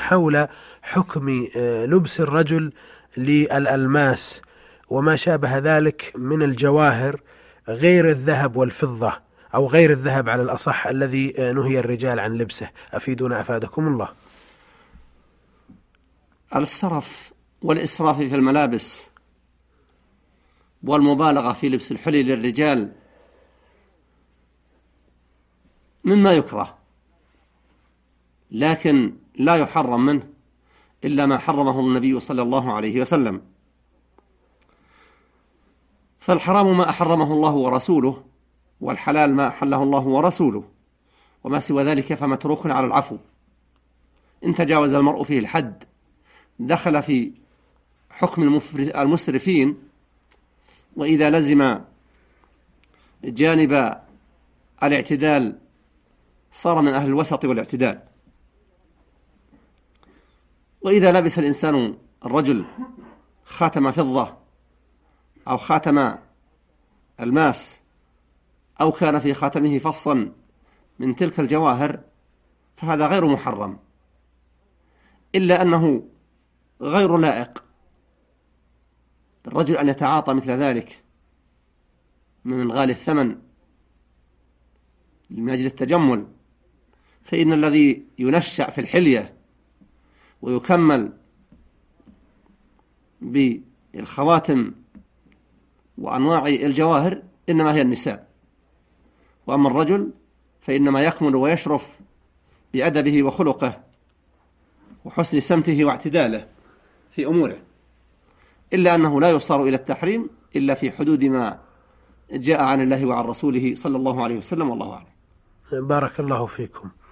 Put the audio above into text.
حول حكم لبس الرجل للألماس وما شابه ذلك من الجواهر غير الذهب والفضة، أو غير الذهب على الأصح، الذي نهي الرجال عن لبسه. أفيدنا أفادكم الله. السرف والإسراف في الملابس والمبالغة في لبس الحلي للرجال مما يكره، لكن لا يحرم منه إلا ما حرمه النبي صلى الله عليه وسلم. فالحرام ما أحرمه الله ورسوله، والحلال ما أحله الله ورسوله، وما سوى ذلك فمتروك على العفو. إن تجاوز المرء فيه الحد دخل في حكم المسرفين، وإذا لزم جانب الاعتدال صار من أهل الوسط والاعتدال. وإذا لبس الإنسان الرجل خاتم فضة أو خاتم الماس، أو كان في خاتمه فصا من تلك الجواهر، فهذا غير محرم، إلا أنه غير لائق الرجل أن يتعاطى مثل ذلك من غالي الثمن من أجل التجمل. فإن الذي ينشأ في الحلية ويكمل بالخواتم وأنواع الجواهر إنما هي النساء، وأما الرجل فإنما يكمل ويشرف بأدبه وخلقه وحسن سمته واعتداله في أموره، إلا أنه لا يصار إلى التحريم إلا في حدود ما جاء عن الله وعن رسوله صلى الله عليه وسلم، والله أعلم. بارك الله فيكم.